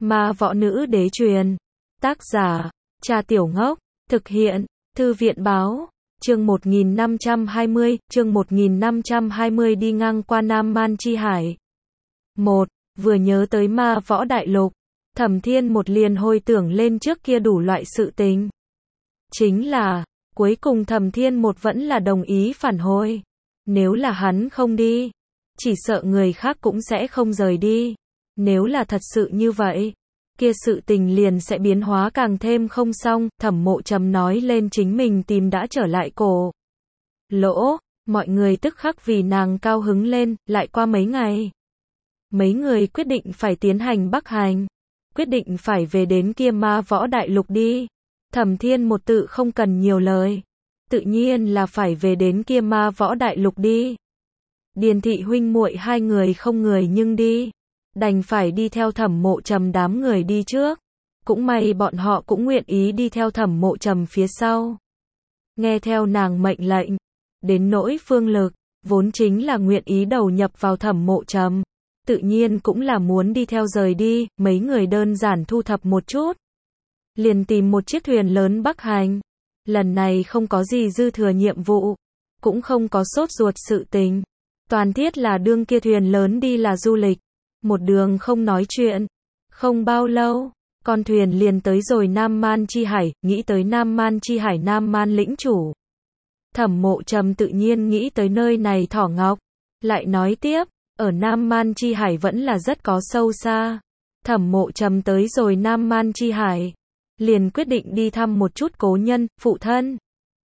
Ma võ nữ đế truyền. Tác giả, Trà Tiểu Ngốc. Thực hiện, Thư viện báo. Chương 1520 đi ngang qua Nam Man Chi Hải. 1. Vừa nhớ tới Ma Võ Đại Lục, Thẩm Thiên một liền hồi tưởng lên trước kia đủ loại sự tình. Chính là, cuối cùng Thẩm Thiên một vẫn là đồng ý phản hồi. Nếu là hắn không đi, chỉ sợ người khác cũng sẽ không rời đi. Nếu là thật sự như vậy, kia sự tình liền sẽ biến hóa càng thêm không xong. Thẩm Mộ Trầm nói lên chính mình tìm đã trở lại Cổ Lỗ, mọi người tức khắc vì nàng cao hứng lên. Lại qua mấy ngày, mấy người quyết định phải tiến hành Bắc hành, quyết định phải về đến kia Ma Võ Đại Lục đi. Thẩm Thiên một tự không cần nhiều lời, tự nhiên là phải về đến kia Ma Võ Đại Lục đi. Điền thị huynh muội hai người không người nhưng đi, đành phải đi theo Thẩm Mộ Trầm đám người đi trước. Cũng may bọn họ cũng nguyện ý đi theo Thẩm Mộ Trầm phía sau, nghe theo nàng mệnh lệnh. Đến nỗi Phương Lực, vốn chính là nguyện ý đầu nhập vào Thẩm Mộ Trầm, tự nhiên cũng là muốn đi theo rời đi. Mấy người đơn giản thu thập một chút, liền tìm một chiếc thuyền lớn Bắc hành. Lần này không có gì dư thừa nhiệm vụ, cũng không có sốt ruột sự tình, toàn thiết là đương kia thuyền lớn đi là du lịch. Một đường không nói chuyện, không bao lâu, con thuyền liền tới rồi Nam Man Chi Hải. Nghĩ tới Nam Man Chi Hải, Nam Man lĩnh chủ, Thẩm Mộ Trầm tự nhiên nghĩ tới nơi này Thỏ Ngọc. Lại nói tiếp, ở Nam Man Chi Hải vẫn là rất có sâu xa. Thẩm Mộ Trầm tới rồi Nam Man Chi Hải, liền quyết định đi thăm một chút cố nhân, phụ thân.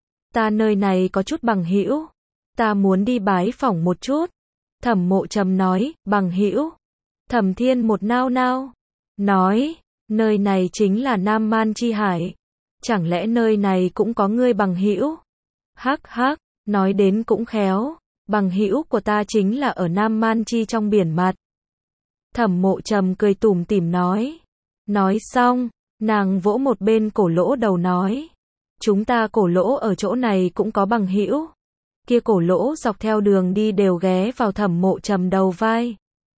Ta nơi này có chút bằng hữu, ta muốn đi bái phỏng một chút. Thẩm Mộ Trầm nói. Bằng hữu? Thẩm Thiên một nao nao, nói, nơi này chính là Nam Man Chi Hải, chẳng lẽ nơi này cũng có ngươi bằng hữu? Hắc hắc, nói đến cũng khéo, bằng hữu của ta chính là ở Nam Man Chi trong biển mặt. Thẩm Mộ Trầm cười tủm tỉm nói. Nói xong, nàng vỗ một bên Cổ Lỗ đầu nói, chúng ta Cổ Lỗ ở chỗ này cũng có bằng hữu. Kia Cổ Lỗ dọc theo đường đi đều ghé vào Thẩm Mộ Trầm đầu vai,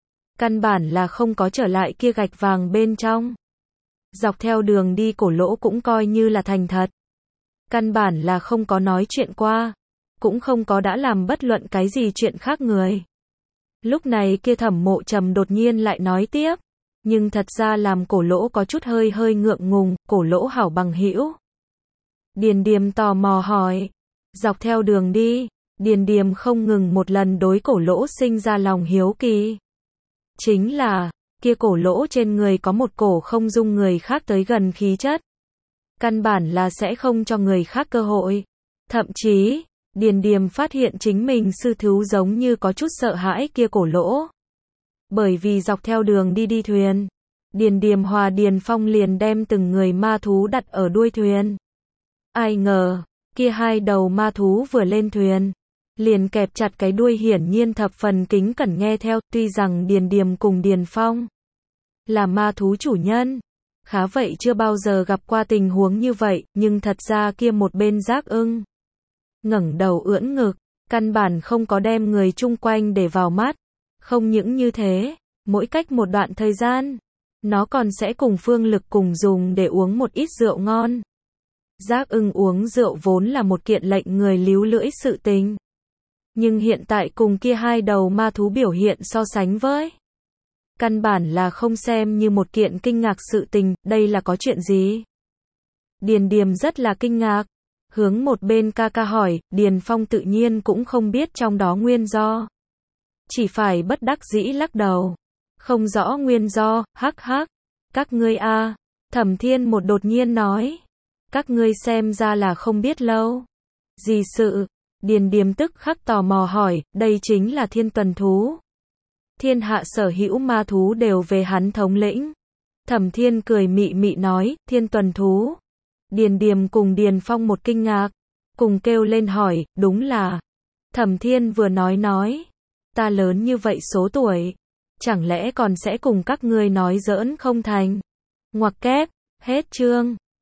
căn bản là không có trở lại kia gạch vàng bên trong. Dọc theo đường đi Cổ Lỗ cũng coi như là thành thật, căn bản là không có nói chuyện qua, cũng không có đã làm bất luận cái gì chuyện khác người. Lúc này kia Thẩm Mộ Trầm đột nhiên lại nói tiếp, nhưng thật ra làm Cổ Lỗ có chút hơi ngượng ngùng. Cổ Lỗ hảo bằng hữu? Điền Điềm tò mò hỏi. Dọc theo đường đi, Điền Điềm không ngừng một lần đối Cổ Lỗ sinh ra lòng hiếu kỳ. Chính là, kia Cổ Lỗ trên người có một cổ không dung người khác tới gần khí chất, căn bản là sẽ không cho người khác cơ hội. Thậm chí, Điền Điềm phát hiện chính mình sư thú giống như có chút sợ hãi kia Cổ Lỗ. Bởi vì dọc theo đường đi thuyền, Điền Điềm hòa Điền Phong liền đem từng người ma thú đặt ở đuôi thuyền. Ai ngờ, kia hai đầu ma thú vừa lên thuyền, liền kẹp chặt cái đuôi, hiển nhiên thập phần kính cẩn nghe theo. Tuy rằng Điền Điềm cùng Điền Phong là ma thú chủ nhân, khá vậy chưa bao giờ gặp qua tình huống như vậy, nhưng thật ra kia một bên Giác Ưng ngẩng đầu ưỡn ngực, căn bản không có đem người chung quanh để vào mắt. Không những như thế, mỗi cách một đoạn thời gian, nó còn sẽ cùng Phương Lực cùng dùng để uống một ít rượu ngon. Giác Ưng uống rượu vốn là một kiện lệnh người líu lưỡi sự tình, nhưng hiện tại cùng kia hai đầu ma thú biểu hiện so sánh với, căn bản là không xem như một kiện kinh ngạc sự tình. Đây là có chuyện gì? Điền Điềm rất là kinh ngạc, hướng một bên ca ca hỏi. Điền Phong tự nhiên cũng không biết trong đó nguyên do, chỉ phải bất đắc dĩ lắc đầu, không rõ nguyên do. Hắc hắc, các ngươi a. Thẩm Thiên một đột nhiên nói, các ngươi xem ra là không biết lâu. Gì sự? Điền Điềm tức khắc tò mò hỏi. Đây chính là Thiên Tuần thú, thiên hạ sở hữu ma thú đều về hắn thống lĩnh. Thẩm Thiên cười mị mị nói. Thiên Tuần thú? Điền Điềm cùng Điền Phong một kinh ngạc, cùng kêu lên hỏi. Đúng là. Thẩm Thiên vừa nói, ta lớn như vậy số tuổi, chẳng lẽ còn sẽ cùng các ngươi nói giỡn không thành? Ngoặc kép, hết chương.